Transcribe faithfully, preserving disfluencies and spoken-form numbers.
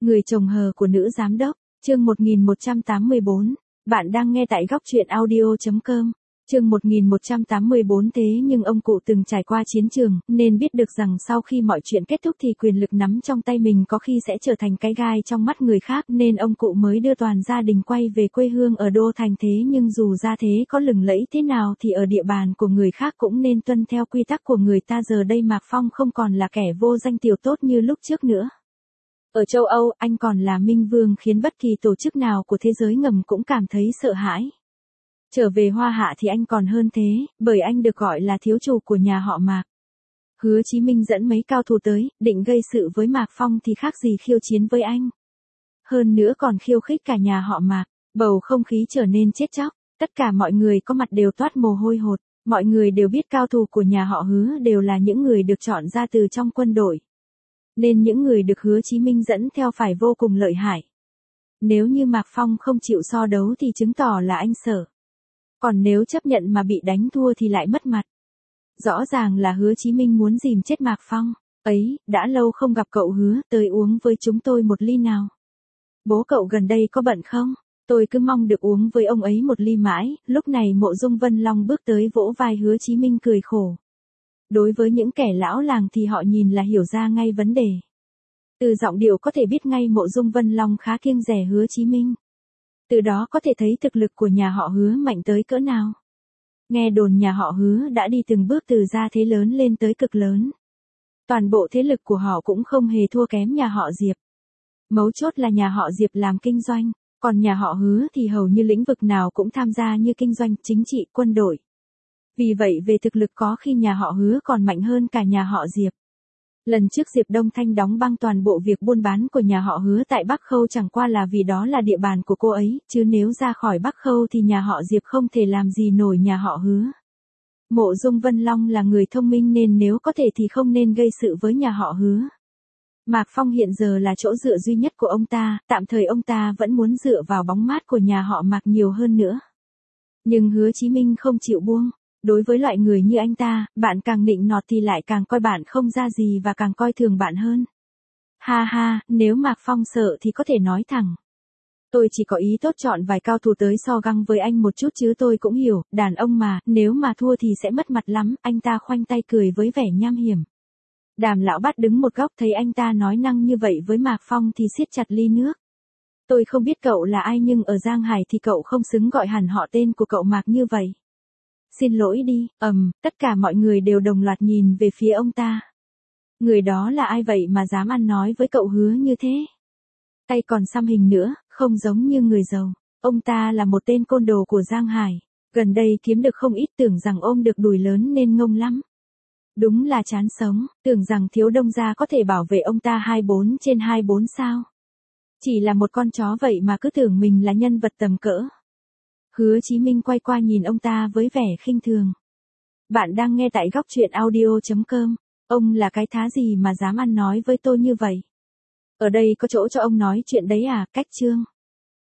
Người chồng hờ của nữ giám đốc, chương một nghìn một trăm tám mươi bốn. Bạn đang nghe tại góc truyện audio chấm com. Chương một nghìn một trăm tám mươi bốn. Thế nhưng ông cụ từng trải qua chiến trường, nên biết được rằng sau khi mọi chuyện kết thúc thì quyền lực nắm trong tay mình có khi sẽ trở thành cái gai trong mắt người khác, nên ông cụ mới đưa toàn gia đình quay về quê hương ở Đô Thành. Thế nhưng dù gia thế có lừng lẫy thế nào thì ở địa bàn của người khác cũng nên tuân theo quy tắc của người ta. Giờ đây Mạc Phong không còn là kẻ vô danh tiểu tốt như lúc trước nữa. Ở châu Âu, anh còn là minh vương khiến bất kỳ tổ chức nào của thế giới ngầm cũng cảm thấy sợ hãi. Trở về Hoa Hạ thì anh còn hơn thế, bởi anh được gọi là thiếu chủ của nhà họ Mạc. Hứa Chí Minh dẫn mấy cao thủ tới, định gây sự với Mạc Phong thì khác gì khiêu chiến với anh. Hơn nữa còn khiêu khích cả nhà họ Mạc, bầu không khí trở nên chết chóc, tất cả mọi người có mặt đều toát mồ hôi hột, mọi người đều biết cao thủ của nhà họ Hứa đều là những người được chọn ra từ trong quân đội. Nên những người được Hứa Chí Minh dẫn theo phải vô cùng lợi hại. Nếu như Mạc Phong không chịu so đấu thì chứng tỏ là anh sợ. Còn nếu chấp nhận mà bị đánh thua thì lại mất mặt. Rõ ràng là Hứa Chí Minh muốn dìm chết Mạc Phong. Ấy, đã lâu không gặp cậu Hứa, tới uống với chúng tôi một ly nào. Bố cậu gần đây có bận không? Tôi cứ mong được uống với ông ấy một ly mãi. Lúc này Mộ Dung Vân Long bước tới vỗ vai Hứa Chí Minh cười khổ. Đối với những kẻ lão làng thì họ nhìn là hiểu ra ngay vấn đề. Từ giọng điệu có thể biết ngay Mộ Dung Vân Long khá kiêng dè Hứa Chí Minh. Từ đó có thể thấy thực lực của nhà họ Hứa mạnh tới cỡ nào. Nghe đồn nhà họ Hứa đã đi từng bước từ gia thế lớn lên tới cực lớn. Toàn bộ thế lực của họ cũng không hề thua kém nhà họ Diệp. Mấu chốt là nhà họ Diệp làm kinh doanh, còn nhà họ Hứa thì hầu như lĩnh vực nào cũng tham gia như kinh doanh, chính trị, quân đội. Vì vậy về thực lực có khi nhà họ Hứa còn mạnh hơn cả nhà họ Diệp. Lần trước Diệp Đông Thanh đóng băng toàn bộ việc buôn bán của nhà họ Hứa tại Bắc Khâu chẳng qua là vì đó là địa bàn của cô ấy, chứ nếu ra khỏi Bắc Khâu thì nhà họ Diệp không thể làm gì nổi nhà họ Hứa. Mộ Dung Vân Long là người thông minh nên nếu có thể thì không nên gây sự với nhà họ Hứa. Mạc Phong hiện giờ là chỗ dựa duy nhất của ông ta, tạm thời ông ta vẫn muốn dựa vào bóng mát của nhà họ Mạc nhiều hơn nữa. Nhưng Hứa Chí Minh không chịu buông. Đối với loại người như anh ta, bạn càng nịnh nọt thì lại càng coi bạn không ra gì và càng coi thường bạn hơn. Ha ha, nếu Mạc Phong sợ thì có thể nói thẳng. Tôi chỉ có ý tốt chọn vài cao thủ tới so găng với anh một chút chứ tôi cũng hiểu, đàn ông mà, nếu mà thua thì sẽ mất mặt lắm, anh ta khoanh tay cười với vẻ nham hiểm. Đàm Lão Bát đứng một góc thấy anh ta nói năng như vậy với Mạc Phong thì siết chặt ly nước. Tôi không biết cậu là ai nhưng ở Giang Hải thì cậu không xứng gọi hẳn họ tên của cậu Mạc như vậy. Xin lỗi đi, ầm, um, tất cả mọi người đều đồng loạt nhìn về phía ông ta. Người đó là ai vậy mà dám ăn nói với cậu Hứa như thế? Tay còn xăm hình nữa, không giống như người giàu. Ông ta là một tên côn đồ của Giang Hải. Gần đây kiếm được không ít, tưởng rằng ôm được đùi lớn nên ngông lắm. Đúng là chán sống, tưởng rằng thiếu đông gia có thể bảo vệ ông ta hai mươi bốn trên hai mươi bốn sao. Chỉ là một con chó vậy mà cứ tưởng mình là nhân vật tầm cỡ. Hứa Chí Minh quay qua nhìn ông ta với vẻ khinh thường. Bạn đang nghe tại góc truyện audio chấm com. Ông là cái thá gì mà dám ăn nói với tôi như vậy? Ở đây có chỗ cho ông nói chuyện đấy à, cách chương.